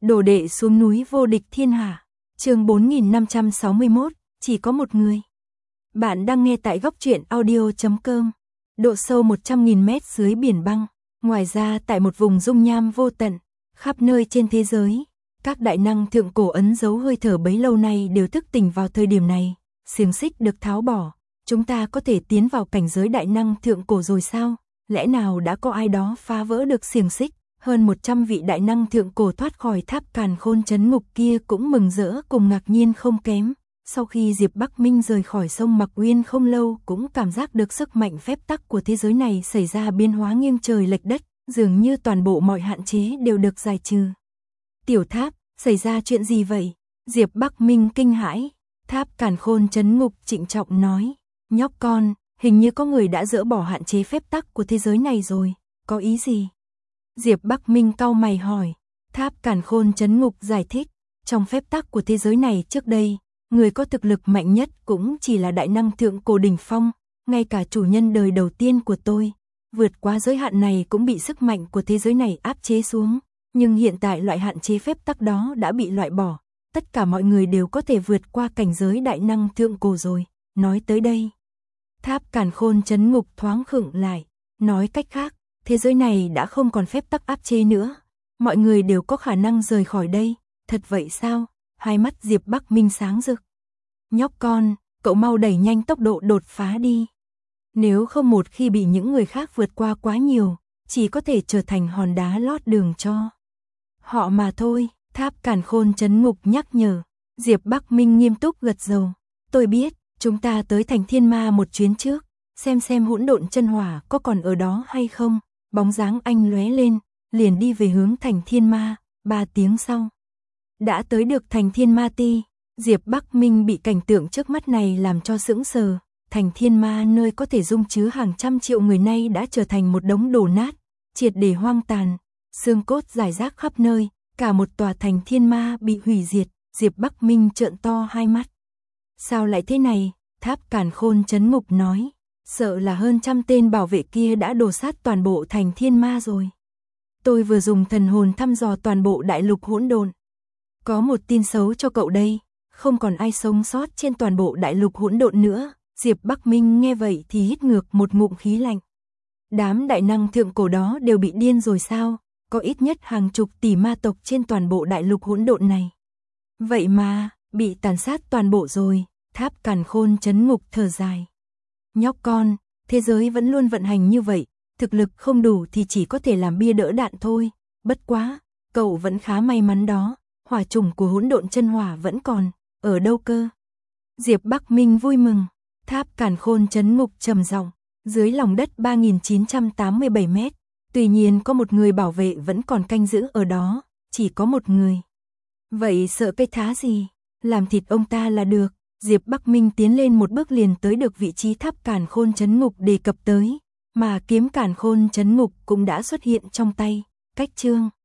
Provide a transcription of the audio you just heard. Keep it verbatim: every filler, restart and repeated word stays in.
Đồ đệ xuống núi vô địch thiên hạ. Chương bốn nghìn năm trăm sáu mươi mốt, chỉ có một người. Bạn đang nghe tại góc truyện audio chấm com. Độ sâu một trăm nghìn mét dưới biển băng. Ngoài ra tại một vùng dung nham vô tận, khắp nơi trên thế giới, các đại năng thượng cổ ấn dấu hơi thở bấy lâu nay đều thức tỉnh vào thời điểm này. Xiềng xích được tháo bỏ, chúng ta có thể tiến vào cảnh giới đại năng thượng cổ rồi sao? Lẽ nào đã có ai đó phá vỡ được xiềng xích? Hơn một trăm vị đại năng thượng cổ thoát khỏi tháp càn khôn trấn ngục kia cũng mừng rỡ cùng ngạc nhiên không kém. Sau khi Diệp Bắc Minh rời khỏi sông Mặc Uyên không lâu cũng cảm giác được sức mạnh phép tắc của thế giới này xảy ra biến hóa nghiêng trời lệch đất, dường như toàn bộ mọi hạn chế đều được giải trừ. Tiểu Tháp, xảy ra chuyện gì vậy? Diệp Bắc Minh kinh hãi. Tháp càn khôn trấn ngục trịnh trọng nói, nhóc con, hình như có người đã dỡ bỏ hạn chế phép tắc của thế giới này rồi, có ý gì? Diệp Bắc Minh cau mày hỏi. Tháp càn khôn trấn ngục giải thích, trong phép tắc của thế giới này trước đây, người có thực lực mạnh nhất cũng chỉ là đại năng thượng cổ đỉnh phong, ngay cả chủ nhân đời đầu tiên của tôi, vượt qua giới hạn này cũng bị sức mạnh của thế giới này áp chế xuống, nhưng hiện tại loại hạn chế phép tắc đó đã bị loại bỏ, tất cả mọi người đều có thể vượt qua cảnh giới đại năng thượng cổ rồi. Nói tới đây, Tháp càn khôn trấn ngục thoáng khựng lại, nói cách khác, thế giới này đã không còn phép tắc áp chế nữa, mọi người đều có khả năng rời khỏi đây. Thật vậy sao? Hai mắt Diệp Bắc Minh sáng rực. Nhóc con, cậu mau đẩy nhanh tốc độ đột phá đi. Nếu không một khi bị những người khác vượt qua quá nhiều, chỉ có thể trở thành hòn đá lót đường cho họ mà thôi. Tháp càn khôn trấn ngục nhắc nhở. Diệp Bắc Minh nghiêm túc gật đầu. Tôi biết, chúng ta tới thành Thiên Ma một chuyến trước, xem xem hỗn độn chân hỏa có còn ở đó hay không. Bóng dáng anh lóe lên, liền đi về hướng thành Thiên Ma. Ba tiếng sau, đã tới được thành Thiên Ma Ti. Diệp Bắc Minh bị cảnh tượng trước mắt này làm cho sững sờ. Thành Thiên Ma nơi có thể dung chứa hàng trăm triệu người nay đã trở thành một đống đổ nát, triệt để hoang tàn, xương cốt rải rác khắp nơi, cả một tòa thành Thiên Ma bị hủy diệt. Diệp Bắc Minh trợn to hai mắt. Sao lại thế này? Tháp càn khôn trấn ngục nói, sợ là hơn trăm tên bảo vệ kia đã đổ sát toàn bộ thành Thiên Ma rồi. Tôi vừa dùng thần hồn thăm dò toàn bộ đại lục hỗn độn. Có một tin xấu cho cậu đây, không còn ai sống sót trên toàn bộ đại lục hỗn độn nữa. Diệp Bắc Minh nghe vậy thì hít ngược một ngụm khí lạnh. Đám đại năng thượng cổ đó đều bị điên rồi sao? Có ít nhất hàng chục tỷ ma tộc trên toàn bộ đại lục hỗn độn này. Vậy mà, bị tàn sát toàn bộ rồi. Tháp càn khôn trấn ngục thở dài. Nhóc con, thế giới vẫn luôn vận hành như vậy, thực lực không đủ thì chỉ có thể làm bia đỡ đạn thôi. Bất quá, cậu vẫn khá may mắn đó, hỏa chủng của hỗn độn chân hỏa vẫn còn, ở đâu cơ? Diệp Bắc Minh vui mừng. Tháp càn khôn trấn ngục trầm giọng, dưới lòng đất ba nghìn chín trăm tám mươi bảy mét, tuy nhiên có một người bảo vệ vẫn còn canh giữ ở đó, chỉ có một người. Vậy sợ cái thá gì, làm thịt ông ta là được. Diệp Bắc Minh tiến lên một bước liền tới được vị trí tháp càn khôn trấn ngục đề cập tới, mà kiếm càn khôn trấn ngục cũng đã xuất hiện trong tay. Cách chương